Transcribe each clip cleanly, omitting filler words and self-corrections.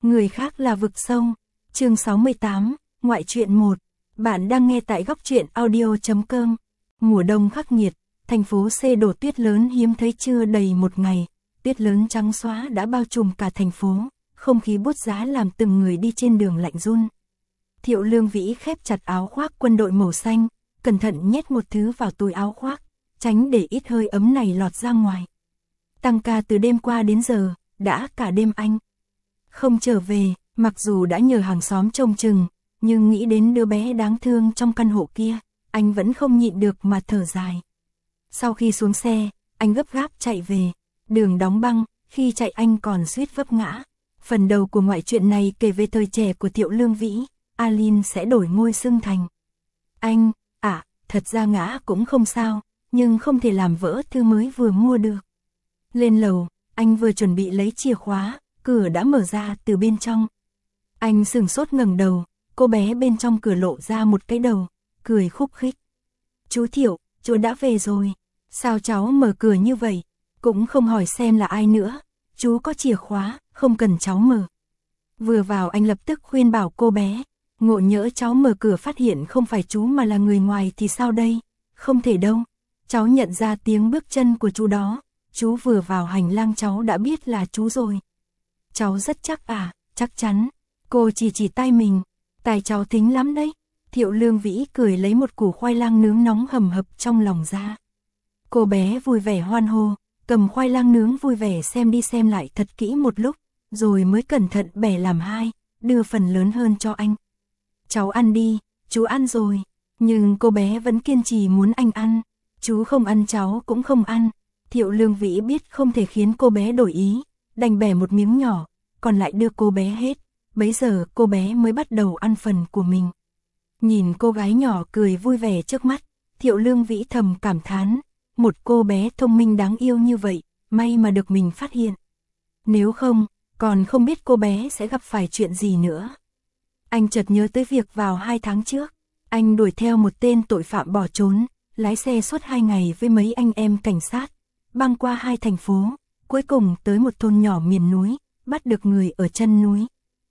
Người khác là vực sâu. Chương 68, ngoại truyện 1. Bạn đang nghe tại góc truyện audio.com. Mùa đông khắc nghiệt, thành phố C đổ tuyết lớn hiếm thấy chưa đầy một ngày. Tuyết lớn trắng xóa đã bao trùm cả thành phố, không khí buốt giá làm từng người đi trên đường lạnh run. Thiệu Lương Vĩ khép chặt áo khoác quân đội màu xanh, cẩn thận nhét một thứ vào túi áo khoác, tránh để ít hơi ấm này lọt ra ngoài. Tăng ca từ đêm qua đến giờ, đã cả đêm anh không trở về, mặc dù đã nhờ hàng xóm trông chừng, nhưng nghĩ đến đứa bé đáng thương trong căn hộ kia, anh vẫn không nhịn được mà thở dài. Sau khi xuống xe, anh gấp gáp chạy về, đường đóng băng, khi chạy anh còn suýt vấp ngã. Phần đầu của ngoại truyện này kể về thời trẻ của Thiệu Lương Vĩ, Alin sẽ đổi ngôi xưng thành. Anh, thật ra ngã cũng không sao, nhưng không thể làm vỡ thư mới vừa mua được. Lên lầu, anh vừa chuẩn bị lấy chìa khóa, cửa đã mở ra từ bên trong. Anh sửng sốt ngẩng đầu, cô bé bên trong cửa lộ ra một cái đầu, cười khúc khích. Chú Thiệu, chú đã về rồi, sao cháu mở cửa như vậy, cũng không hỏi xem là ai nữa, chú có chìa khóa, không cần cháu mở. Vừa vào anh lập tức khuyên bảo cô bé, ngộ nhỡ cháu mở cửa phát hiện không phải chú mà là người ngoài thì sao đây, không thể đâu, cháu nhận ra tiếng bước chân của chú đó, chú vừa vào hành lang cháu đã biết là chú rồi. Cháu rất chắc chắc chắn, cô chỉ tay mình, tài cháu thính lắm đấy. Thiệu Lương Vĩ cười lấy một củ khoai lang nướng nóng hầm hập trong lòng ra. Cô bé vui vẻ hoan hô, cầm khoai lang nướng vui vẻ xem đi xem lại thật kỹ một lúc, rồi mới cẩn thận bẻ làm hai, đưa phần lớn hơn cho anh. Cháu ăn đi, chú ăn rồi, nhưng cô bé vẫn kiên trì muốn anh ăn, chú không ăn cháu cũng không ăn. Thiệu Lương Vĩ biết không thể khiến cô bé đổi ý, đành bẻ một miếng nhỏ, còn lại đưa cô bé hết, bấy giờ cô bé mới bắt đầu ăn phần của mình. Nhìn cô gái nhỏ cười vui vẻ trước mắt, Thiệu Lương Vĩ thầm cảm thán, một cô bé thông minh đáng yêu như vậy, may mà được mình phát hiện. Nếu không, còn không biết cô bé sẽ gặp phải chuyện gì nữa. Anh chợt nhớ tới việc vào 2 tháng trước, anh đuổi theo một tên tội phạm bỏ trốn, lái xe suốt 2 ngày với mấy anh em cảnh sát, băng qua 2 thành phố, cuối cùng tới một thôn nhỏ miền núi, bắt được người ở chân núi.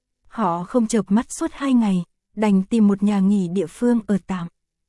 Họ không chợp mắt suốt 2 ngày, đành tìm một nhà nghỉ địa phương ở tạm.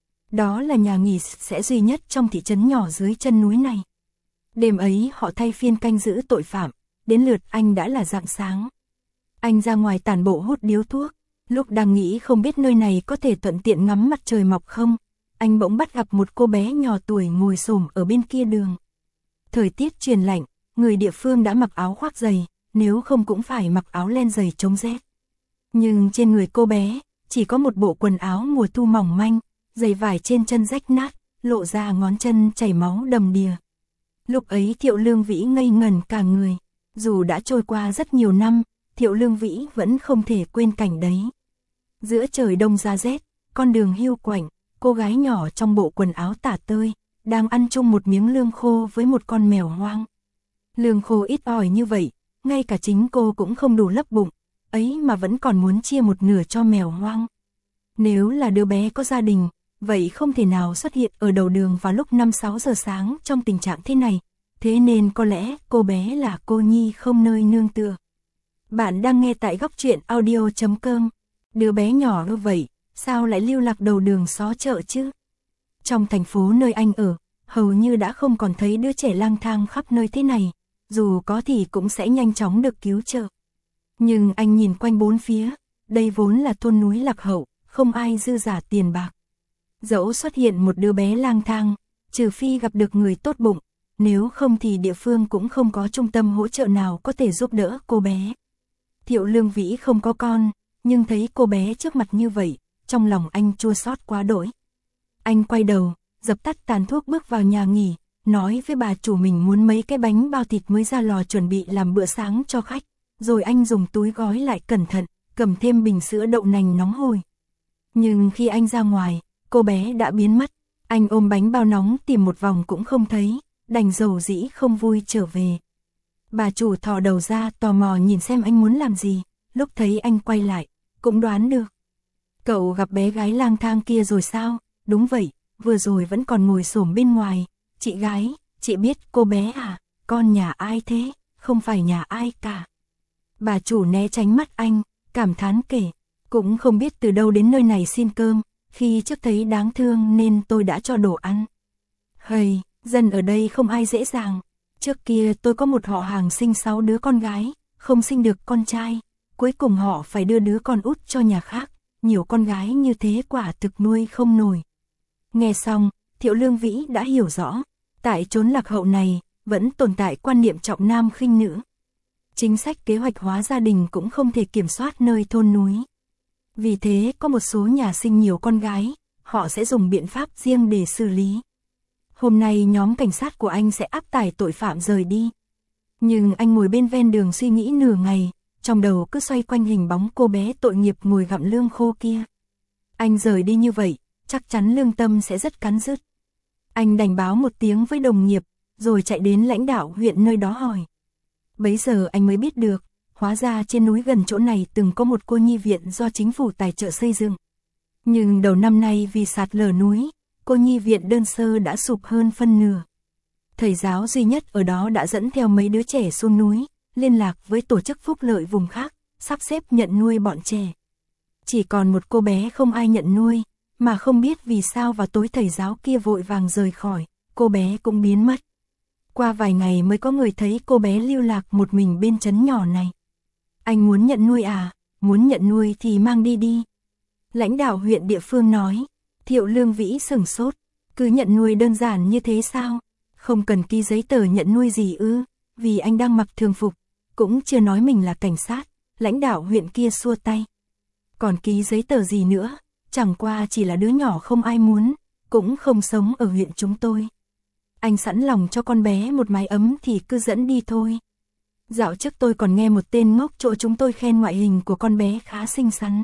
Đó là nhà nghỉ sẽ duy nhất trong thị trấn nhỏ dưới chân núi này. Đêm ấy họ thay phiên canh giữ tội phạm, đến lượt anh đã là rạng sáng. Anh ra ngoài tản bộ hút điếu thuốc, lúc đang nghĩ không biết nơi này có thể thuận tiện ngắm mặt trời mọc không, anh bỗng bắt gặp một cô bé nhỏ tuổi ngồi xổm ở bên kia đường. Thời tiết chuyển lạnh, người địa phương đã mặc áo khoác dày, nếu không cũng phải mặc áo len dày chống rét. Nhưng trên người cô bé, chỉ có một bộ quần áo mùa thu mỏng manh, giày vải trên chân rách nát, lộ ra ngón chân chảy máu đầm đìa. Lúc ấy Thiệu Lương Vĩ ngây ngẩn cả người, dù đã trôi qua rất nhiều năm, Thiệu Lương Vĩ vẫn không thể quên cảnh đấy. Giữa trời đông giá rét, con đường hiu quạnh, cô gái nhỏ trong bộ quần áo tả tơi, đang ăn chung một miếng lương khô với một con mèo hoang. Lương khô ít ỏi như vậy, ngay cả chính cô cũng không đủ lấp bụng, ấy mà vẫn còn muốn chia một nửa cho mèo hoang. Nếu là đứa bé có gia đình, vậy không thể nào xuất hiện ở đầu đường vào lúc 5-6 giờ sáng trong tình trạng thế này, thế nên có lẽ cô bé là cô nhi không nơi nương tựa. Bạn đang nghe tại góc truyện audio.com. Đứa bé nhỏ như vậy, sao lại lưu lạc đầu đường xó chợ chứ? Trong thành phố nơi anh ở, hầu như đã không còn thấy đứa trẻ lang thang khắp nơi thế này, dù có thì cũng sẽ nhanh chóng được cứu trợ. Nhưng anh nhìn quanh bốn phía, đây vốn là thôn núi lạc hậu, không ai dư giả tiền bạc. Dẫu xuất hiện một đứa bé lang thang, trừ phi gặp được người tốt bụng, nếu không thì địa phương cũng không có trung tâm hỗ trợ nào có thể giúp đỡ cô bé. Thiệu Lương Vĩ không có con, nhưng thấy cô bé trước mặt như vậy, trong lòng anh chua xót quá đỗi. Anh quay đầu, dập tắt tàn thuốc bước vào nhà nghỉ, nói với bà chủ mình muốn mấy cái bánh bao thịt mới ra lò chuẩn bị làm bữa sáng cho khách, rồi anh dùng túi gói lại cẩn thận, cầm thêm bình sữa đậu nành nóng hổi. Nhưng khi anh ra ngoài, cô bé đã biến mất, anh ôm bánh bao nóng tìm một vòng cũng không thấy, đành dầu dĩ không vui trở về. Bà chủ thò đầu ra tò mò nhìn xem anh muốn làm gì, lúc thấy anh quay lại, cũng đoán được. Cậu gặp bé gái lang thang kia rồi sao? Đúng vậy, vừa rồi vẫn còn ngồi xổm bên ngoài. Chị gái, chị biết cô bé à? Con nhà ai thế? Không phải nhà ai cả. Bà chủ né tránh mắt anh, cảm thán kể, cũng không biết từ đâu đến nơi này xin cơm, khi trước thấy đáng thương nên tôi đã cho đồ ăn. Hầy, dân ở đây không ai dễ dàng. Trước kia tôi có một họ hàng sinh 6 đứa con gái, không sinh được con trai, cuối cùng họ phải đưa đứa con út cho nhà khác, nhiều con gái như thế quả thực nuôi không nổi. Nghe xong, Thiệu Lương Vĩ đã hiểu rõ, tại chốn lạc hậu này, vẫn tồn tại quan niệm trọng nam khinh nữ. Chính sách kế hoạch hóa gia đình cũng không thể kiểm soát nơi thôn núi. Vì thế có một số nhà sinh nhiều con gái, họ sẽ dùng biện pháp riêng để xử lý. Hôm nay nhóm cảnh sát của anh sẽ áp tải tội phạm rời đi. Nhưng anh ngồi bên ven đường suy nghĩ nửa ngày, trong đầu cứ xoay quanh hình bóng cô bé tội nghiệp ngồi gặm lương khô kia. Anh rời đi như vậy, chắc chắn lương tâm sẽ rất cắn rứt. Anh đành báo một tiếng với đồng nghiệp, rồi chạy đến lãnh đạo huyện nơi đó hỏi. Bấy giờ anh mới biết được, hóa ra trên núi gần chỗ này từng có một cô nhi viện do chính phủ tài trợ xây dựng. Nhưng đầu năm nay vì sạt lở núi, cô nhi viện đơn sơ đã sụp hơn phân nửa. Thầy giáo duy nhất ở đó đã dẫn theo mấy đứa trẻ xuống núi, liên lạc với tổ chức phúc lợi vùng khác, sắp xếp nhận nuôi bọn trẻ. Chỉ còn một cô bé không ai nhận nuôi, mà không biết vì sao vào tối thầy giáo kia vội vàng rời khỏi, cô bé cũng biến mất. Qua vài ngày mới có người thấy cô bé lưu lạc một mình bên trấn nhỏ này. Anh muốn nhận nuôi à? Muốn nhận nuôi thì mang đi đi. Lãnh đạo huyện địa phương nói. Thiệu Lương Vĩ sửng sốt. Cứ nhận nuôi đơn giản như thế sao? Không cần ký giấy tờ nhận nuôi gì ư? Vì anh đang mặc thường phục, cũng chưa nói mình là cảnh sát. Lãnh đạo huyện kia xua tay. Còn ký giấy tờ gì nữa? Chẳng qua chỉ là đứa nhỏ không ai muốn, cũng không sống ở huyện chúng tôi. Anh sẵn lòng cho con bé một mái ấm thì cứ dẫn đi thôi. Dạo trước tôi còn nghe một tên ngốc chỗ chúng tôi khen ngoại hình của con bé khá xinh xắn.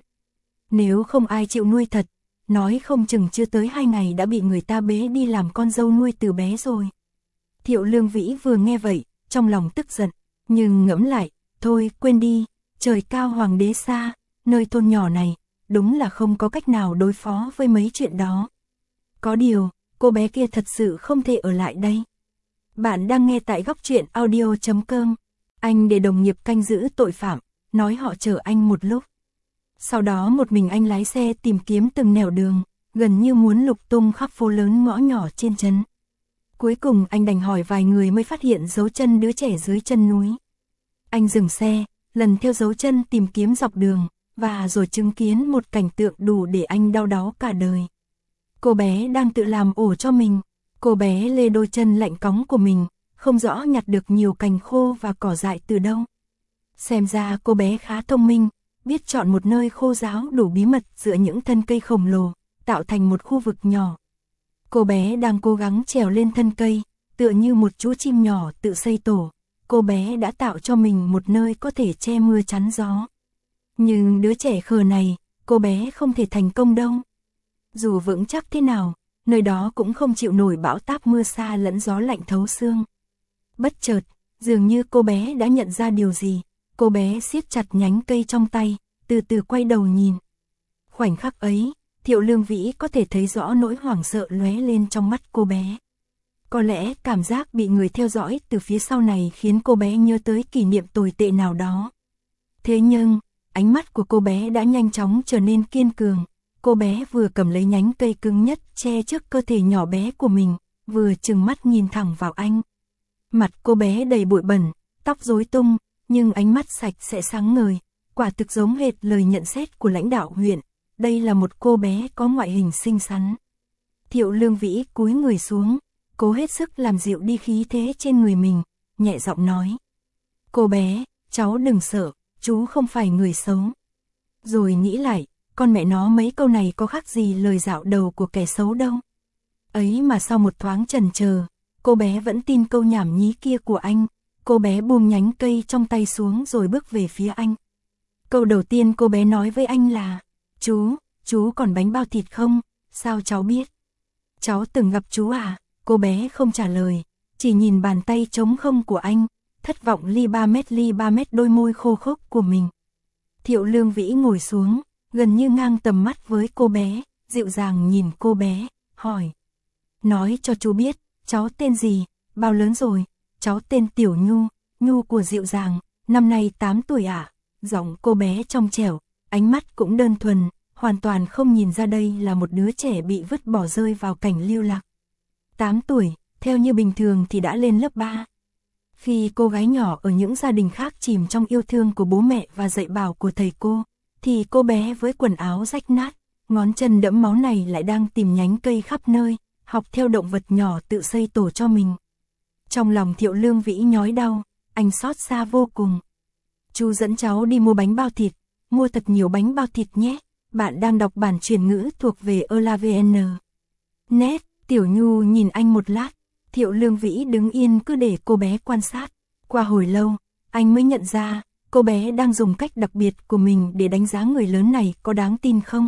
Nếu không ai chịu nuôi thật, nói không chừng chưa tới 2 ngày đã bị người ta bế đi làm con dâu nuôi từ bé rồi. Thiệu Lương Vĩ vừa nghe vậy, trong lòng tức giận, nhưng ngẫm lại, thôi quên đi, trời cao hoàng đế xa, nơi thôn nhỏ này, đúng là không có cách nào đối phó với mấy chuyện đó. Có điều, cô bé kia thật sự không thể ở lại đây. Bạn đang nghe tại Góc Truyện Audio.com. Anh để đồng nghiệp canh giữ tội phạm, nói họ chờ anh một lúc. Sau đó một mình anh lái xe tìm kiếm từng nẻo đường, gần như muốn lục tung khắp phố lớn ngõ nhỏ trên trấn. Cuối cùng anh đành hỏi vài người mới phát hiện dấu chân đứa trẻ dưới chân núi. Anh dừng xe, lần theo dấu chân tìm kiếm dọc đường, và rồi chứng kiến một cảnh tượng đủ để anh đau đáu cả đời. Cô bé đang tự làm ổ cho mình, cô bé lê đôi chân lạnh cóng của mình, không rõ nhặt được nhiều cành khô và cỏ dại từ đâu. Xem ra cô bé khá thông minh, biết chọn một nơi khô ráo đủ bí mật giữa những thân cây khổng lồ, tạo thành một khu vực nhỏ. Cô bé đang cố gắng trèo lên thân cây, tựa như một chú chim nhỏ tự xây tổ. Cô bé đã tạo cho mình một nơi có thể che mưa chắn gió. Nhưng đứa trẻ khờ này, cô bé không thể thành công đâu. Dù vững chắc thế nào, nơi đó cũng không chịu nổi bão táp mưa sa lẫn gió lạnh thấu xương. Bất chợt, dường như cô bé đã nhận ra điều gì, cô bé siết chặt nhánh cây trong tay, từ từ quay đầu nhìn. Khoảnh khắc ấy, Thiệu Lương Vĩ có thể thấy rõ nỗi hoảng sợ lóe lên trong mắt cô bé. Có lẽ cảm giác bị người theo dõi từ phía sau này khiến cô bé nhớ tới kỷ niệm tồi tệ nào đó. Thế nhưng, ánh mắt của cô bé đã nhanh chóng trở nên kiên cường. Cô bé vừa cầm lấy nhánh cây cứng nhất che trước cơ thể nhỏ bé của mình, vừa trừng mắt nhìn thẳng vào anh. Mặt cô bé đầy bụi bẩn, tóc rối tung, nhưng ánh mắt sạch sẽ sáng ngời, quả thực giống hệt lời nhận xét của lãnh đạo huyện. Đây là một cô bé có ngoại hình xinh xắn. Thiệu Lương Vĩ cúi người xuống, cố hết sức làm dịu đi khí thế trên người mình, nhẹ giọng nói. Cô bé, cháu đừng sợ, chú không phải người xấu. Rồi nghĩ lại, con mẹ nó mấy câu này có khác gì lời dạo đầu của kẻ xấu đâu. Ấy mà sau một thoáng chần chờ, cô bé vẫn tin câu nhảm nhí kia của anh. Cô bé buông nhánh cây trong tay xuống rồi bước về phía anh. Câu đầu tiên cô bé nói với anh là, chú còn bánh bao thịt không? Sao cháu biết? Cháu từng gặp chú à? Cô bé không trả lời, chỉ nhìn bàn tay trống không của anh, thất vọng ly ba mét đôi môi khô khốc của mình. Thiệu Lương Vĩ ngồi xuống, gần như ngang tầm mắt với cô bé, dịu dàng nhìn cô bé, hỏi. Nói cho chú biết, cháu tên gì, bao lớn rồi? Cháu tên Tiểu Nhu, Nhu của dịu dàng, năm nay 8 tuổi ạ. Giọng cô bé trong trẻo, ánh mắt cũng đơn thuần, hoàn toàn không nhìn ra đây là một đứa trẻ bị vứt bỏ rơi vào cảnh lưu lạc. 8 tuổi, theo như bình thường thì đã lên lớp 3. Khi cô gái nhỏ ở những gia đình khác chìm trong yêu thương của bố mẹ và dạy bảo của thầy cô, thì cô bé với quần áo rách nát, ngón chân đẫm máu này lại đang tìm nhánh cây khắp nơi, học theo động vật nhỏ tự xây tổ cho mình. Trong lòng Thiệu Lương Vĩ nhói đau, anh xót xa vô cùng. Chú dẫn cháu đi mua bánh bao thịt, mua thật nhiều bánh bao thịt nhé. Bạn đang đọc bản truyền ngữ thuộc về ELAVN. Nét, Tiểu Nhu nhìn anh một lát, Thiệu Lương Vĩ đứng yên cứ để cô bé quan sát. Qua hồi lâu, anh mới nhận ra, cô bé đang dùng cách đặc biệt của mình để đánh giá người lớn này có đáng tin không.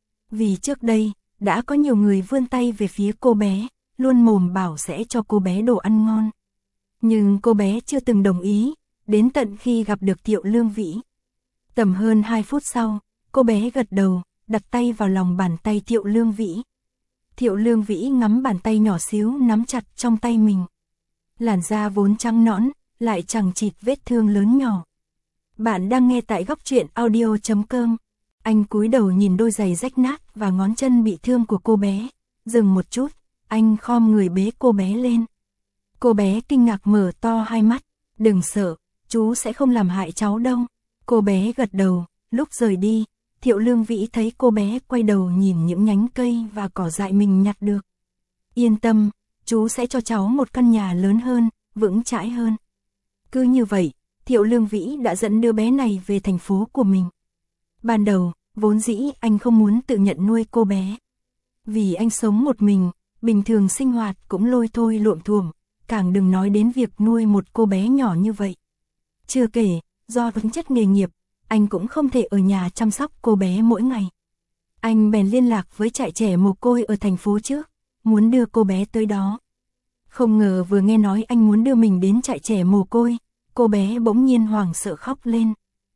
Vì trước đây, đã có nhiều người vươn tay về phía cô bé, luôn mồm bảo sẽ cho cô bé đồ ăn ngon. Nhưng cô bé chưa từng đồng ý, đến tận khi gặp được Thiệu Lương Vĩ. Tầm hơn 2 phút sau, cô bé gật đầu, đặt tay vào lòng bàn tay Thiệu Lương Vĩ. Thiệu Lương Vĩ ngắm bàn tay nhỏ xíu nắm chặt trong tay mình. Làn da vốn trắng nõn, lại chằng chịt vết thương lớn nhỏ. Bạn đang nghe tại góc truyện audio.com. Anh cúi đầu nhìn đôi giày rách nát và ngón chân bị thương của cô bé. Dừng một chút, anh khom người bế cô bé lên. Cô bé kinh ngạc mở to hai mắt. Đừng sợ, chú sẽ không làm hại cháu đâu. Cô bé gật đầu, lúc rời đi, Thiệu Lương Vĩ thấy cô bé quay đầu nhìn những nhánh cây và cỏ dại mình nhặt được. Yên tâm, chú sẽ cho cháu một căn nhà lớn hơn, vững chãi hơn. Cứ như vậy, Thiệu Lương Vĩ đã dẫn đứa bé này về thành phố của mình. Ban đầu, vốn dĩ anh không muốn tự nhận nuôi cô bé. Vì anh sống một mình, bình thường sinh hoạt cũng lôi thôi luộm thuộm, càng đừng nói đến việc nuôi một cô bé nhỏ như vậy. Chưa kể, do tính chất nghề nghiệp, anh cũng không thể ở nhà chăm sóc cô bé mỗi ngày. Anh bèn liên lạc với trại trẻ mồ côi ở thành phố trước, muốn đưa cô bé tới đó. Không ngờ vừa nghe nói anh muốn đưa mình đến trại trẻ mồ côi, cô bé bỗng nhiên hoảng sợ khóc lên.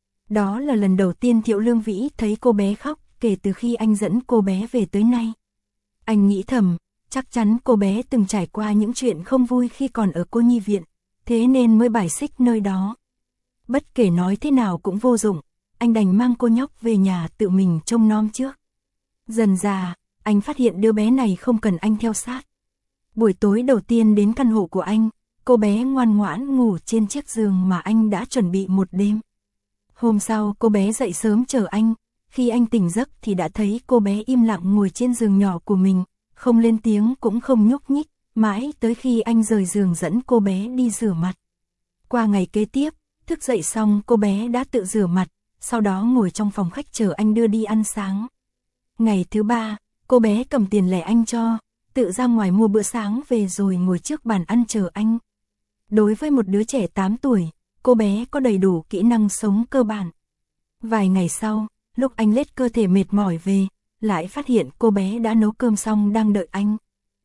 Đó là lần đầu tiên Thiệu Lương Vĩ thấy cô bé khóc kể từ khi anh dẫn cô bé về tới nay. Anh nghĩ thầm, chắc chắn cô bé từng trải qua những chuyện không vui khi còn ở cô nhi viện, thế nên mới bài xích nơi đó. Bất kể nói thế nào cũng vô dụng, anh đành mang cô nhóc về nhà tự mình trông nom trước. Dần dà, anh phát hiện đứa bé này không cần anh theo sát. Buổi tối đầu tiên đến căn hộ của anh, cô bé ngoan ngoãn ngủ trên chiếc giường mà anh đã chuẩn bị một đêm. Hôm sau cô bé dậy sớm chờ anh, khi anh tỉnh giấc thì đã thấy cô bé im lặng ngồi trên giường nhỏ của mình, không lên tiếng cũng không nhúc nhích, mãi tới khi anh rời giường dẫn cô bé đi rửa mặt. Qua ngày kế tiếp, thức dậy xong cô bé đã tự rửa mặt, sau đó ngồi trong phòng khách chờ anh đưa đi ăn sáng. Ngày thứ 3, cô bé cầm tiền lẻ anh cho, tự ra ngoài mua bữa sáng về rồi ngồi trước bàn ăn chờ anh. Đối với một đứa trẻ 8 tuổi, cô bé có đầy đủ kỹ năng sống cơ bản. Vài ngày sau, lúc anh lết cơ thể mệt mỏi về, lại phát hiện cô bé đã nấu cơm xong đang đợi anh.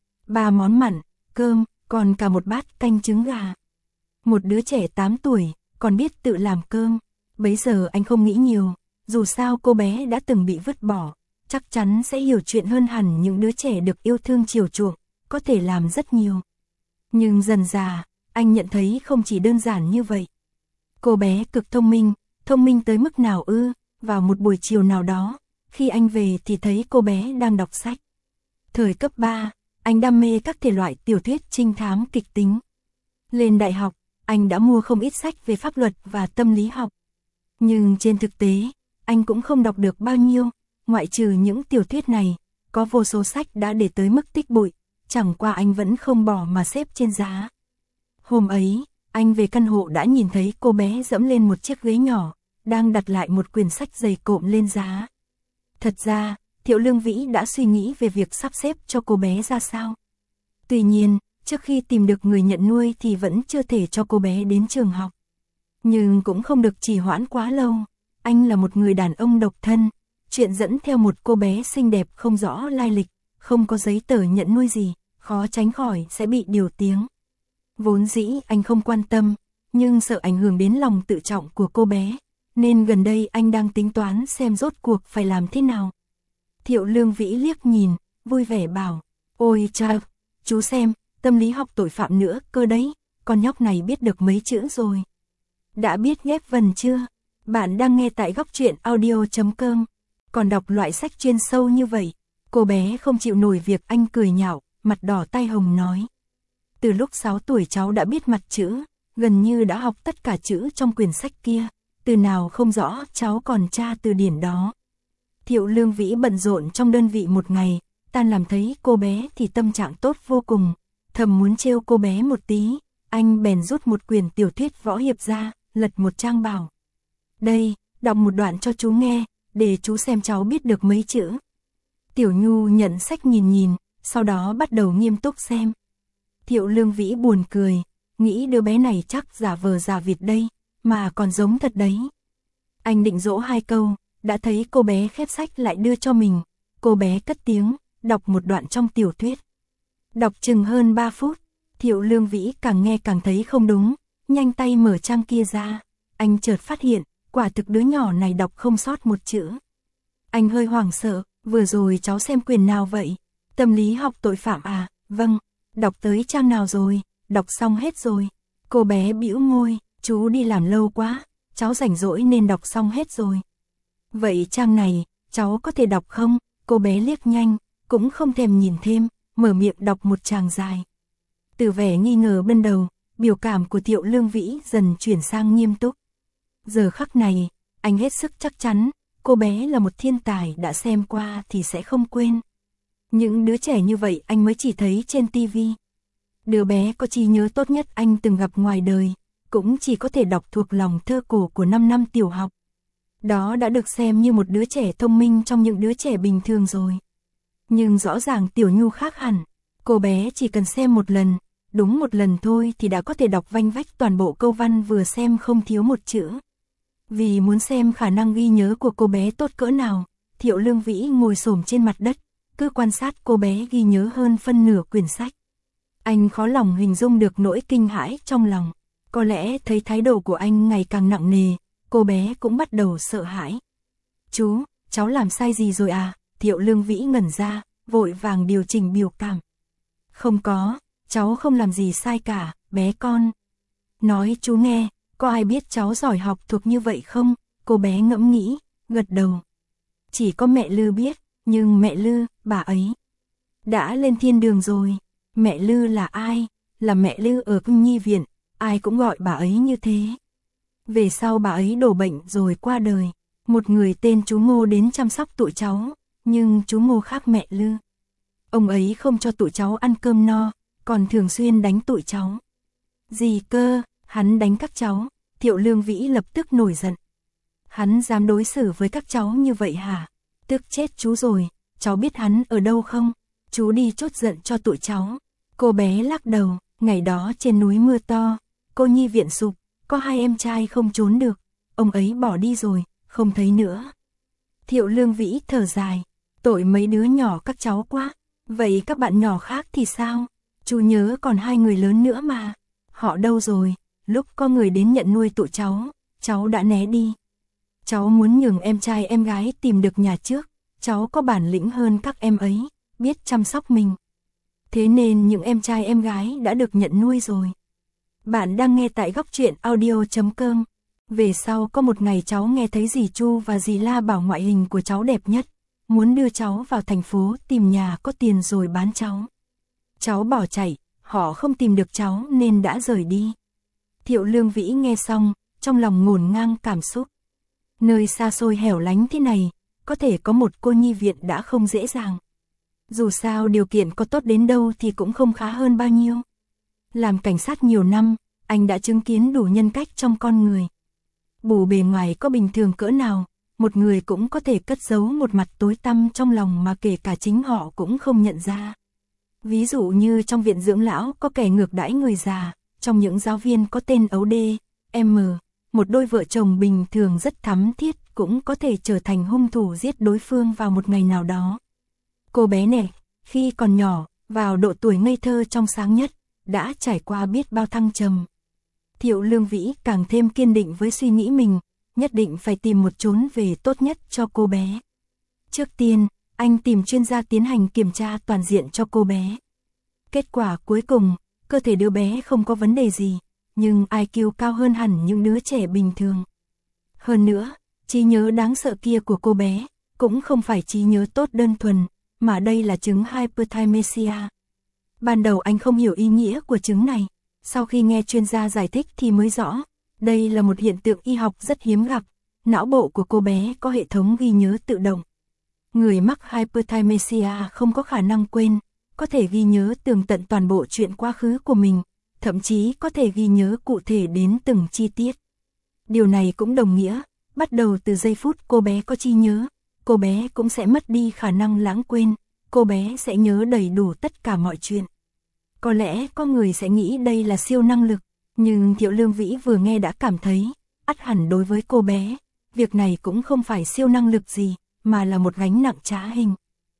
3 món mặn, cơm, còn cả một bát canh trứng gà. Một đứa trẻ 8 tuổi, còn biết tự làm cơm. Bấy giờ anh không nghĩ nhiều, dù sao cô bé đã từng bị vứt bỏ, chắc chắn sẽ hiểu chuyện hơn hẳn những đứa trẻ được yêu thương chiều chuộng, có thể làm rất nhiều. Nhưng dần dà, anh nhận thấy không chỉ đơn giản như vậy. Cô bé cực thông minh tới mức nào ư, vào một buổi chiều nào đó, khi anh về thì thấy cô bé đang đọc sách. Thời cấp 3, anh đam mê các thể loại tiểu thuyết trinh thám kịch tính. Lên đại học, anh đã mua không ít sách về pháp luật và tâm lý học. Nhưng trên thực tế, anh cũng không đọc được bao nhiêu, ngoại trừ những tiểu thuyết này, có vô số sách đã để tới mức tích bụi, chẳng qua anh vẫn không bỏ mà xếp trên giá. Hôm ấy, anh về căn hộ đã nhìn thấy cô bé dẫm lên một chiếc ghế nhỏ, đang đặt lại một quyển sách dày cộm lên giá. Thật ra, Thiệu Lương Vĩ đã suy nghĩ về việc sắp xếp cho cô bé ra sao. Tuy nhiên, trước khi tìm được người nhận nuôi thì vẫn chưa thể cho cô bé đến trường học. Nhưng cũng không được trì hoãn quá lâu, anh là một người đàn ông độc thân, chuyện dẫn theo một cô bé xinh đẹp không rõ lai lịch, không có giấy tờ nhận nuôi gì, khó tránh khỏi sẽ bị điều tiếng. Vốn dĩ anh không quan tâm, nhưng sợ ảnh hưởng đến lòng tự trọng của cô bé, nên gần đây anh đang tính toán xem rốt cuộc phải làm thế nào. Thiệu Lương Vĩ liếc nhìn, vui vẻ bảo, ôi cha, chú xem, tâm lý học tội phạm nữa cơ đấy, con nhóc này biết được mấy chữ rồi. Đã biết ghép vần chưa? Bạn đang nghe tại góc truyện audio.com. Còn đọc loại sách chuyên sâu như vậy. Cô bé không chịu nổi việc anh cười nhạo, mặt đỏ tai hồng nói. Từ lúc 6 tuổi cháu đã biết mặt chữ, gần như đã học tất cả chữ trong quyển sách kia. Từ nào không rõ cháu còn tra từ điển đó. Thiệu Lương Vĩ bận rộn trong đơn vị một ngày, tan làm thấy cô bé thì tâm trạng tốt vô cùng. Thầm muốn trêu cô bé một tí, anh bèn rút một quyển tiểu thuyết võ hiệp ra, lật một trang bảo. Đây, đọc một đoạn cho chú nghe, để chú xem cháu biết được mấy chữ. Tiểu Nhu nhận sách nhìn nhìn, sau đó bắt đầu nghiêm túc xem. Thiệu Lương Vĩ buồn cười, nghĩ đứa bé này chắc giả vờ giả vịt đây, mà còn giống thật đấy. Anh định dỗ 2 câu, đã thấy cô bé khép sách lại đưa cho mình. Cô bé cất tiếng, đọc một đoạn trong tiểu thuyết. Đọc chừng hơn 3 phút, Thiệu Lương Vĩ càng nghe càng thấy không đúng, nhanh tay mở trang kia ra. Anh chợt phát hiện, quả thực đứa nhỏ này đọc không sót một chữ. Anh hơi hoảng sợ, vừa rồi cháu xem quyển nào vậy? Tâm lý học tội phạm à? Vâng, đọc tới trang nào rồi? Đọc xong hết rồi. Cô bé bĩu môi, chú đi làm lâu quá, cháu rảnh rỗi nên đọc xong hết rồi. Vậy trang này, cháu có thể đọc không? Cô bé liếc nhanh, cũng không thèm nhìn thêm, mở miệng đọc một tràng dài. Từ vẻ nghi ngờ ban đầu, biểu cảm của Thiệu Lương Vĩ dần chuyển sang nghiêm túc. Giờ khắc này, anh hết sức chắc chắn, cô bé là một thiên tài, đã xem qua thì sẽ không quên. Những đứa trẻ như vậy anh mới chỉ thấy trên tivi. Đứa bé có trí nhớ tốt nhất anh từng gặp ngoài đời, cũng chỉ có thể đọc thuộc lòng thơ cổ của 5 năm tiểu học. Đó đã được xem như một đứa trẻ thông minh trong những đứa trẻ bình thường rồi. Nhưng rõ ràng Tiểu Nhu khác hẳn, cô bé chỉ cần xem một lần, đúng một lần thôi thì đã có thể đọc vanh vách toàn bộ câu văn vừa xem không thiếu một chữ. Vì muốn xem khả năng ghi nhớ của cô bé tốt cỡ nào, Thiệu Lương Vĩ ngồi xổm trên mặt đất, cứ quan sát cô bé ghi nhớ hơn phân nửa quyển sách. Anh khó lòng hình dung được nỗi kinh hãi trong lòng. Có lẽ thấy thái độ của anh ngày càng nặng nề, cô bé cũng bắt đầu sợ hãi. Chú, cháu làm sai gì rồi à? Thiệu Lương Vĩ ngẩn ra, vội vàng điều chỉnh biểu cảm. Không có, cháu không làm gì sai cả, bé con. Nói chú nghe, có ai biết cháu giỏi học thuộc như vậy không? Cô bé ngẫm nghĩ, gật đầu. Chỉ có mẹ Lư biết, nhưng mẹ Lư, bà ấy đã lên thiên đường rồi. Mẹ Lư là ai? Là mẹ Lư ở Cung Nhi Viện, ai cũng gọi bà ấy như thế. Về sau bà ấy đổ bệnh rồi qua đời. Một người tên chú Ngô đến chăm sóc tụi cháu, nhưng chú Ngô khác mẹ Lư. Ông ấy không cho tụi cháu ăn cơm no, còn thường xuyên đánh tụi cháu. Gì cơ, hắn đánh các cháu? Thiệu Lương Vĩ lập tức nổi giận. Hắn dám đối xử với các cháu như vậy hả? Tức chết chú rồi, cháu biết hắn ở đâu không? Chú đi trút giận cho tụi cháu. Cô bé lắc đầu, ngày đó trên núi mưa to, cô Nhi Viện sụp, có 2 em trai không trốn được, ông ấy bỏ đi rồi, không thấy nữa. Thiệu Lương Vĩ thở dài, tội mấy đứa nhỏ các cháu quá. Vậy các bạn nhỏ khác thì sao? Chú nhớ còn 2 người lớn nữa mà. Họ đâu rồi? Lúc có người đến nhận nuôi tụi cháu đã né đi. Cháu muốn nhường em trai em gái tìm được nhà trước. Cháu có bản lĩnh hơn các em ấy, biết chăm sóc mình. Thế nên những em trai em gái đã được nhận nuôi rồi. Bạn đang nghe tại góc truyện audio.com. Về sau có một ngày cháu nghe thấy dì Chu và dì La bảo ngoại hình của cháu đẹp nhất, muốn đưa cháu vào thành phố tìm nhà có tiền rồi bán cháu. Cháu bỏ chạy, họ không tìm được cháu nên đã rời đi. Thiệu Lương Vĩ nghe xong, trong lòng ngổn ngang cảm xúc. Nơi xa xôi hẻo lánh thế này, có thể có một cô Nhi Viện đã không dễ dàng. Dù sao điều kiện có tốt đến đâu thì cũng không khá hơn bao nhiêu. Làm cảnh sát nhiều năm, anh đã chứng kiến đủ nhân cách trong con người. Bù bề ngoài có bình thường cỡ nào, một người cũng có thể cất giấu một mặt tối tăm trong lòng mà kể cả chính họ cũng không nhận ra. Ví dụ như trong viện dưỡng lão có kẻ ngược đãi người già, trong những giáo viên có tên ấu đê, M, một đôi vợ chồng bình thường rất thắm thiết cũng có thể trở thành hung thủ giết đối phương vào một ngày nào đó. Cô bé này, khi còn nhỏ, vào độ tuổi ngây thơ trong sáng nhất, đã trải qua biết bao thăng trầm. Thiệu Lương Vĩ càng thêm kiên định với suy nghĩ mình, nhất định phải tìm một chốn về tốt nhất cho cô bé. Trước tiên, anh tìm chuyên gia tiến hành kiểm tra toàn diện cho cô bé. Kết quả cuối cùng, cơ thể đứa bé không có vấn đề gì, nhưng IQ cao hơn hẳn những đứa trẻ bình thường. Hơn nữa, trí nhớ đáng sợ kia của cô bé, cũng không phải trí nhớ tốt đơn thuần, mà đây là chứng hyperthymesia. Ban đầu anh không hiểu ý nghĩa của chứng này, sau khi nghe chuyên gia giải thích thì mới rõ, đây là một hiện tượng y học rất hiếm gặp, não bộ của cô bé có hệ thống ghi nhớ tự động. Người mắc hyperthymesia không có khả năng quên, có thể ghi nhớ tường tận toàn bộ chuyện quá khứ của mình, thậm chí có thể ghi nhớ cụ thể đến từng chi tiết. Điều này cũng đồng nghĩa, bắt đầu từ giây phút cô bé có trí nhớ, cô bé cũng sẽ mất đi khả năng lãng quên, cô bé sẽ nhớ đầy đủ tất cả mọi chuyện. Có lẽ có người sẽ nghĩ đây là siêu năng lực, nhưng Thiệu Lương Vĩ vừa nghe đã cảm thấy, ắt hẳn đối với cô bé, việc này cũng không phải siêu năng lực gì, mà là một gánh nặng trá hình.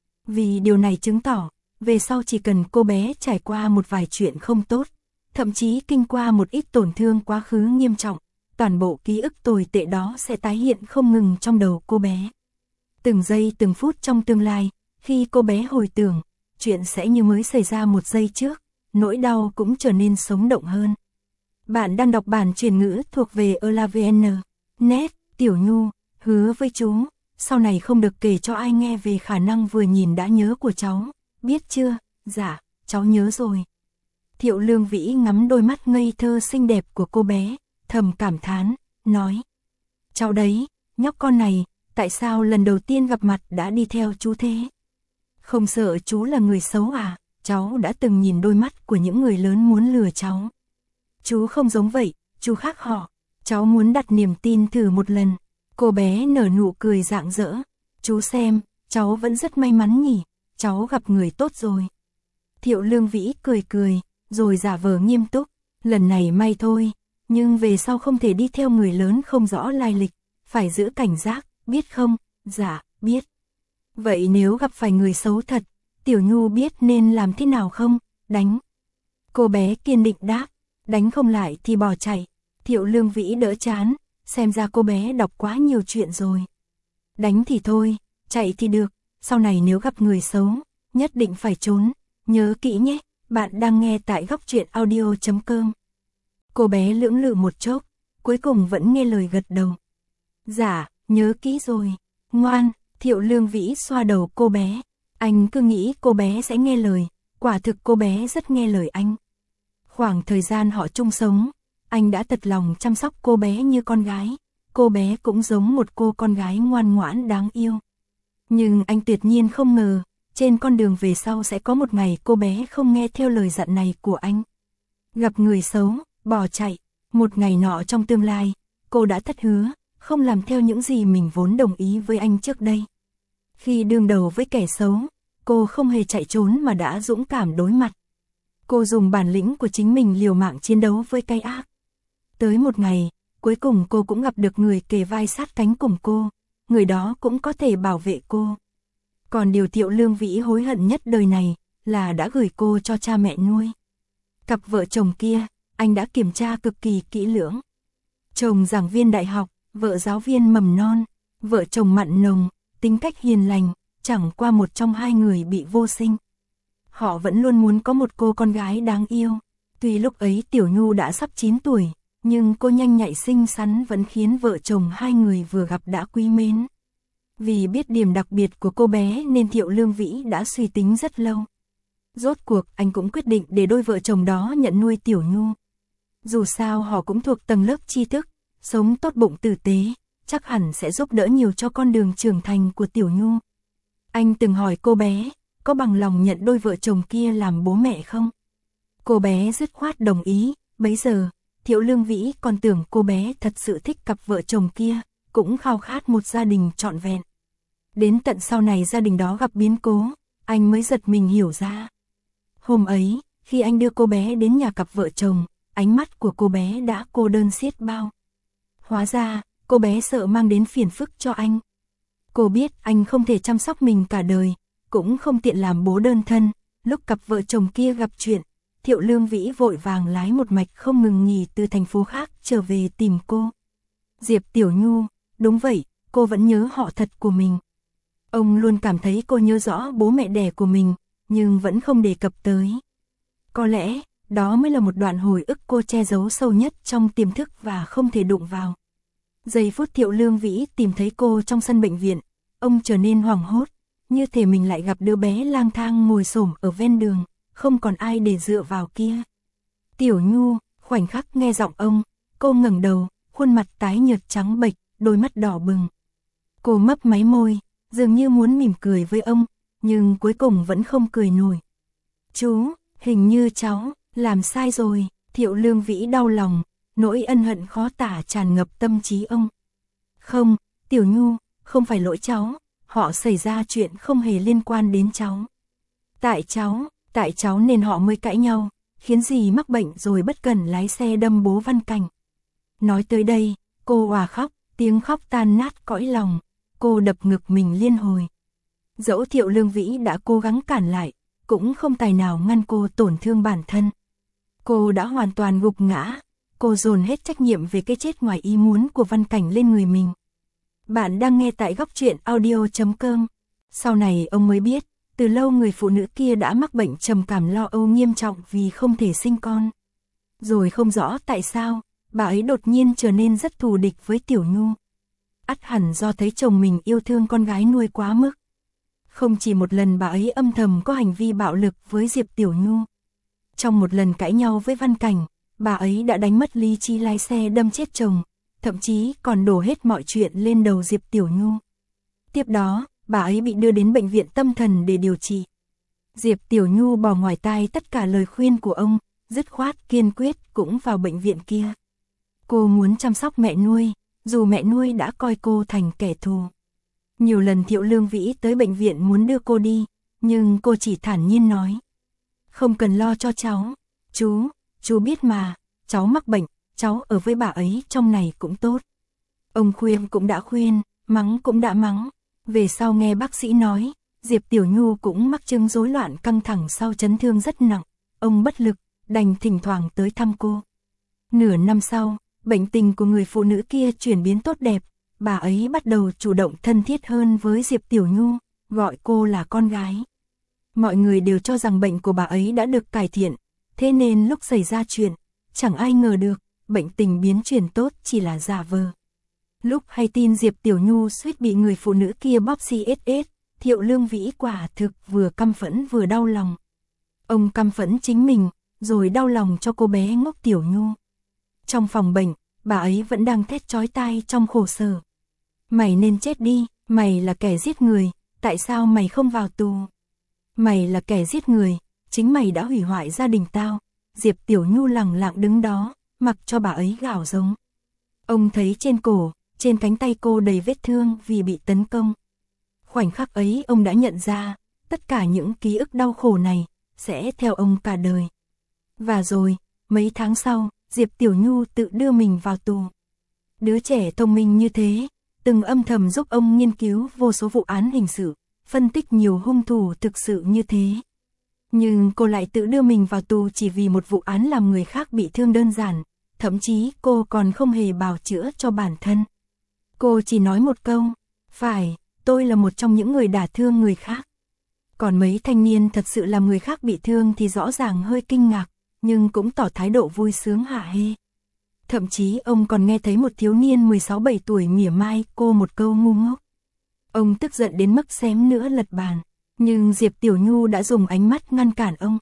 Vì điều này chứng tỏ, về sau chỉ cần cô bé trải qua một vài chuyện không tốt, thậm chí kinh qua một ít tổn thương quá khứ nghiêm trọng, toàn bộ ký ức tồi tệ đó sẽ tái hiện không ngừng trong đầu cô bé. Từng giây từng phút trong tương lai, khi cô bé hồi tưởng, chuyện sẽ như mới xảy ra một giây trước, nỗi đau cũng trở nên sống động hơn. Bạn đang đọc bản truyền ngữ thuộc về ELAVN.net, Tiểu Nhu, hứa với chú, sau này không được kể cho ai nghe về khả năng vừa nhìn đã nhớ của cháu, biết chưa? Dạ, cháu nhớ rồi. Thiệu Lương Vĩ ngắm đôi mắt ngây thơ xinh đẹp của cô bé, thầm cảm thán, nói. Cháu đấy, nhóc con này, tại sao lần đầu tiên gặp mặt đã đi theo chú thế? Không sợ chú là người xấu à? Cháu đã từng nhìn đôi mắt của những người lớn muốn lừa cháu. Chú không giống vậy, chú khác họ. Cháu muốn đặt niềm tin thử một lần. Cô bé nở nụ cười rạng rỡ. Chú xem, cháu vẫn rất may mắn nhỉ, cháu gặp người tốt rồi. Thiệu Lương Vĩ cười cười, rồi giả vờ nghiêm túc. Lần này may thôi, nhưng về sau không thể đi theo người lớn không rõ lai lịch, phải giữ cảnh giác, biết không? Dạ, biết. Vậy nếu gặp phải người xấu thật, Tiểu Nhu biết nên làm thế nào không? Đánh. Cô bé kiên định đáp, đánh không lại thì bỏ chạy. Thiệu Lương Vĩ đỡ chán, xem ra cô bé đọc quá nhiều chuyện rồi. Đánh thì thôi, chạy thì được, sau này nếu gặp người xấu, nhất định phải trốn, nhớ kỹ nhé, bạn đang nghe tại Góc Truyện Audio.com. Cô bé lưỡng lự một chốc, cuối cùng vẫn nghe lời gật đầu. Dạ, nhớ kỹ rồi, ngoan. Thiệu Lương Vĩ xoa đầu cô bé, anh cứ nghĩ cô bé sẽ nghe lời, quả thực cô bé rất nghe lời anh. Khoảng thời gian họ chung sống, anh đã thật lòng chăm sóc cô bé như con gái, cô bé cũng giống một cô con gái ngoan ngoãn đáng yêu. Nhưng anh tuyệt nhiên không ngờ, trên con đường về sau sẽ có một ngày cô bé không nghe theo lời dặn này của anh. Gặp người xấu, bỏ chạy, một ngày nọ trong tương lai, cô đã thất hứa, không làm theo những gì mình vốn đồng ý với anh trước đây. Khi đương đầu với kẻ xấu, cô không hề chạy trốn mà đã dũng cảm đối mặt. Cô dùng bản lĩnh của chính mình liều mạng chiến đấu với cái ác. Tới một ngày, cuối cùng cô cũng gặp được người kề vai sát cánh cùng cô, người đó cũng có thể bảo vệ cô. Còn điều Thiệu Lương Vĩ hối hận nhất đời này, là đã gửi cô cho cha mẹ nuôi. Cặp vợ chồng kia, anh đã kiểm tra cực kỳ kỹ lưỡng. Chồng giảng viên đại học, vợ giáo viên mầm non, vợ chồng mặn nồng, tính cách hiền lành, chẳng qua một trong hai người bị vô sinh. Họ vẫn luôn muốn có một cô con gái đáng yêu. Tuy lúc ấy Tiểu Nhu đã sắp 9 tuổi, nhưng cô nhanh nhạy xinh xắn vẫn khiến vợ chồng hai người vừa gặp đã quý mến. Vì biết điểm đặc biệt của cô bé nên Thiệu Lương Vĩ đã suy tính rất lâu. Rốt cuộc anh cũng quyết định để đôi vợ chồng đó nhận nuôi Tiểu Nhu. Dù sao họ cũng thuộc tầng lớp tri thức, sống tốt bụng tử tế, chắc hẳn sẽ giúp đỡ nhiều cho con đường trưởng thành của Tiểu Nhu. Anh từng hỏi cô bé, có bằng lòng nhận đôi vợ chồng kia làm bố mẹ không? Cô bé dứt khoát đồng ý, bấy giờ, Thiệu Lương Vĩ còn tưởng cô bé thật sự thích cặp vợ chồng kia, cũng khao khát một gia đình trọn vẹn. Đến tận sau này gia đình đó gặp biến cố, anh mới giật mình hiểu ra. Hôm ấy, khi anh đưa cô bé đến nhà cặp vợ chồng, ánh mắt của cô bé đã cô đơn xiết bao. Hóa ra, cô bé sợ mang đến phiền phức cho anh. Cô biết anh không thể chăm sóc mình cả đời, cũng không tiện làm bố đơn thân. Lúc cặp vợ chồng kia gặp chuyện, Thiệu Lương Vĩ vội vàng lái một mạch không ngừng nghỉ từ thành phố khác trở về tìm cô. Diệp Tiểu Nhu, đúng vậy, cô vẫn nhớ họ thật của mình. Ông luôn cảm thấy cô nhớ rõ bố mẹ đẻ của mình, nhưng vẫn không đề cập tới. Có lẽ, Đó mới là một đoạn hồi ức cô che giấu sâu nhất trong tiềm thức và không thể đụng vào. Giây phút Thiệu Lương Vĩ tìm thấy cô trong sân bệnh viện, ông trở nên hoảng hốt, như thể mình lại gặp đứa bé lang thang ngồi xổm ở ven đường, không còn ai để dựa vào kia. Tiểu Nhu, khoảnh khắc nghe giọng ông, cô ngẩng đầu, khuôn mặt tái nhợt trắng bệch, đôi mắt đỏ bừng. Cô mấp máy môi, dường như muốn mỉm cười với ông, nhưng cuối cùng vẫn không cười nổi. Chú, hình như cháu làm sai rồi. Thiệu Lương Vĩ đau lòng, nỗi ân hận khó tả tràn ngập tâm trí ông. Không, Tiểu Nhu, không phải lỗi cháu, họ xảy ra chuyện không hề liên quan đến cháu. Tại cháu nên họ mới cãi nhau, khiến dì mắc bệnh rồi bất cẩn lái xe đâm bố Văn Cảnh. Nói tới đây, cô òa khóc, tiếng khóc tan nát cõi lòng, cô đập ngực mình liên hồi. Dẫu Thiệu Lương Vĩ đã cố gắng cản lại, cũng không tài nào ngăn cô tổn thương bản thân. Cô đã hoàn toàn gục ngã, cô dồn hết trách nhiệm về cái chết ngoài ý muốn của Văn Cảnh lên người mình. Bạn đang nghe tại Góc Truyện Audio.com. Sau này ông mới biết, từ lâu người phụ nữ kia đã mắc bệnh trầm cảm lo âu nghiêm trọng vì không thể sinh con. Rồi không rõ tại sao, bà ấy đột nhiên trở nên rất thù địch với Tiểu Nhu. Ắt hẳn do thấy chồng mình yêu thương con gái nuôi quá mức. Không chỉ một lần bà ấy âm thầm có hành vi bạo lực với Diệp Tiểu Nhu. Trong một lần cãi nhau với Văn Cảnh, bà ấy đã đánh mất lý trí lái xe đâm chết chồng, thậm chí còn đổ hết mọi chuyện lên đầu Diệp Tiểu Nhu. Tiếp đó, bà ấy bị đưa đến bệnh viện tâm thần để điều trị. Diệp Tiểu Nhu bỏ ngoài tai tất cả lời khuyên của ông, dứt khoát kiên quyết cũng vào bệnh viện kia. Cô muốn chăm sóc mẹ nuôi, dù mẹ nuôi đã coi cô thành kẻ thù. Nhiều lần Thiệu Lương Vĩ tới bệnh viện muốn đưa cô đi, nhưng cô chỉ thản nhiên nói. Không cần lo cho cháu, chú biết mà, cháu mắc bệnh, cháu ở với bà ấy trong này cũng tốt. Ông khuyên cũng đã khuyên, mắng cũng đã mắng. Về sau nghe bác sĩ nói, Diệp Tiểu Nhu cũng mắc chứng rối loạn căng thẳng sau chấn thương rất nặng, ông bất lực, đành thỉnh thoảng tới thăm cô. Nửa năm sau, bệnh tình của người phụ nữ kia chuyển biến tốt đẹp, bà ấy bắt đầu chủ động thân thiết hơn với Diệp Tiểu Nhu, gọi cô là con gái. Mọi người đều cho rằng bệnh của bà ấy đã được cải thiện, thế nên lúc xảy ra chuyện, chẳng ai ngờ được, bệnh tình biến chuyển tốt chỉ là giả vờ. Lúc hay tin Diệp Tiểu Nhu suýt bị người phụ nữ kia bóp CSS, Thiệu Lương Vĩ quả thực vừa căm phẫn vừa đau lòng. Ông căm phẫn chính mình, rồi đau lòng cho cô bé ngốc Tiểu Nhu. Trong phòng bệnh, bà ấy vẫn đang thét chói tai trong khổ sở. Mày nên chết đi, mày là kẻ giết người, tại sao mày không vào tù? Mày là kẻ giết người, chính mày đã hủy hoại gia đình tao. Diệp Tiểu Nhu lẳng lặng đứng đó, mặc cho bà ấy gào giống. Ông thấy trên cổ, trên cánh tay cô đầy vết thương vì bị tấn công. Khoảnh khắc ấy ông đã nhận ra, tất cả những ký ức đau khổ này, sẽ theo ông cả đời. Và rồi, mấy tháng sau, Diệp Tiểu Nhu tự đưa mình vào tù. Đứa trẻ thông minh như thế, từng âm thầm giúp ông nghiên cứu vô số vụ án hình sự, phân tích nhiều hung thủ thực sự như thế. Nhưng cô lại tự đưa mình vào tù chỉ vì một vụ án làm người khác bị thương đơn giản, thậm chí cô còn không hề bào chữa cho bản thân. Cô chỉ nói một câu, phải, tôi là một trong những người đả thương người khác. Còn mấy thanh niên thật sự làm người khác bị thương thì rõ ràng hơi kinh ngạc, nhưng cũng tỏ thái độ vui sướng hả hê. Thậm chí ông còn nghe thấy một thiếu niên 16-17 tuổi mỉa mai cô một câu ngu ngốc. Ông tức giận đến mức xém nữa lật bàn, nhưng Diệp Tiểu Nhu đã dùng ánh mắt ngăn cản ông.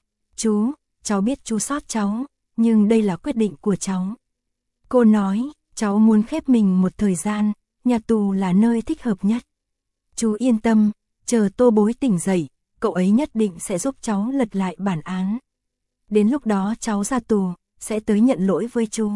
Cháu biết chú xót cháu, nhưng đây là quyết định của cháu. Cô nói, cháu muốn khép mình một thời gian, nhà tù là nơi thích hợp nhất. Chú yên tâm, chờ Tô Bối tỉnh dậy, cậu ấy nhất định sẽ giúp cháu lật lại bản án. Đến lúc đó cháu ra tù, sẽ tới nhận lỗi với chú.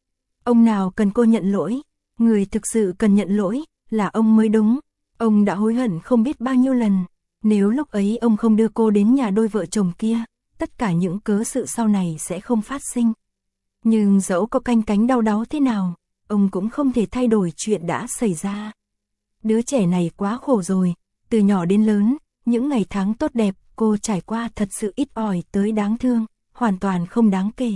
Ông nào cần cô nhận lỗi, người thực sự cần nhận lỗi, là ông mới đúng. Ông đã hối hận không biết bao nhiêu lần, nếu lúc ấy ông không đưa cô đến nhà đôi vợ chồng kia, tất cả những cớ sự sau này sẽ không phát sinh. Nhưng dẫu có canh cánh đau đáu thế nào, ông cũng không thể thay đổi chuyện đã xảy ra. Đứa trẻ này quá khổ rồi, từ nhỏ đến lớn, những ngày tháng tốt đẹp cô trải qua thật sự ít ỏi tới đáng thương, hoàn toàn không đáng kể.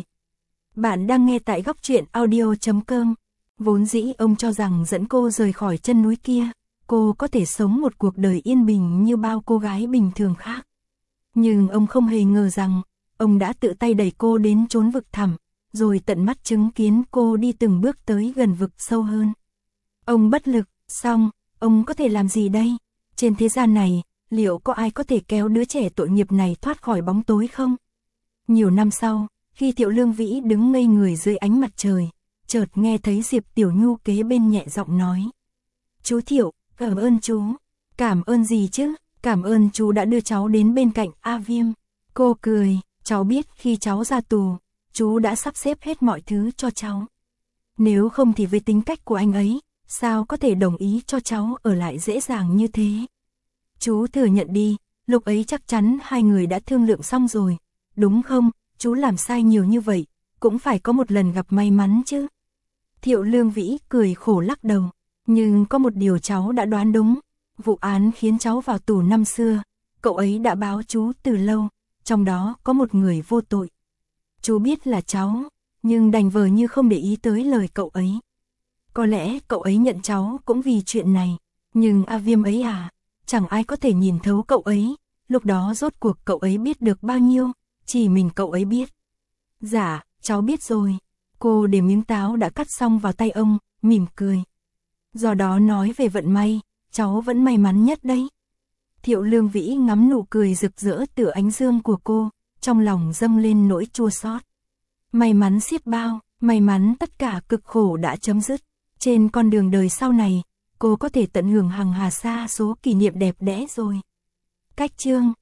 Bạn đang nghe tại Góc Truyện Audio.com. Vốn dĩ ông cho rằng dẫn cô rời khỏi chân núi kia, cô có thể sống một cuộc đời yên bình như bao cô gái bình thường khác. Nhưng ông không hề ngờ rằng, Ông đã tự tay đẩy cô đến chốn vực thẳm, rồi tận mắt chứng kiến cô đi từng bước tới gần vực sâu hơn. Ông bất lực, xong, ông có thể làm gì đây? Trên thế gian này, liệu có ai có thể kéo đứa trẻ tội nghiệp này thoát khỏi bóng tối không? Nhiều năm sau, khi Thiệu Lương Vĩ đứng ngây người dưới ánh mặt trời, chợt nghe thấy Diệp Tiểu Nhu kế bên nhẹ giọng nói. Chú Thiệu, cảm ơn chú. Cảm ơn gì chứ? Cảm ơn chú đã đưa cháu đến bên cạnh A Viêm. Cô cười, cháu biết khi cháu ra tù, chú đã sắp xếp hết mọi thứ cho cháu. Nếu không thì với tính cách của anh ấy, sao có thể đồng ý cho cháu ở lại dễ dàng như thế? Chú thừa nhận đi, lúc ấy chắc chắn hai người đã thương lượng xong rồi, đúng không? Chú làm sai nhiều như vậy, cũng phải có một lần gặp may mắn chứ. Thiệu Lương Vĩ cười khổ lắc đầu, nhưng có một điều cháu đã đoán đúng. Vụ án khiến cháu vào tù năm xưa, cậu ấy đã báo chú từ lâu, trong đó có một người vô tội. Chú biết là cháu, nhưng đành vờ như không để ý tới lời cậu ấy. Có lẽ cậu ấy nhận cháu cũng vì chuyện này, nhưng A Viêm ấy à, chẳng ai có thể nhìn thấu cậu ấy, lúc đó rốt cuộc cậu ấy biết được bao nhiêu, chỉ mình cậu ấy biết. Dạ, cháu biết rồi. Cô để miếng táo đã cắt xong vào tay ông, mỉm cười. Do đó nói về vận may, cháu vẫn may mắn nhất đấy. Thiệu Lương Vĩ ngắm nụ cười rực rỡ từ ánh dương của cô, trong lòng dâng lên nỗi chua xót. May mắn xiết bao, may mắn tất cả cực khổ đã chấm dứt. Trên con đường đời sau này, cô có thể tận hưởng hằng hà sa số kỷ niệm đẹp đẽ rồi. Cách chương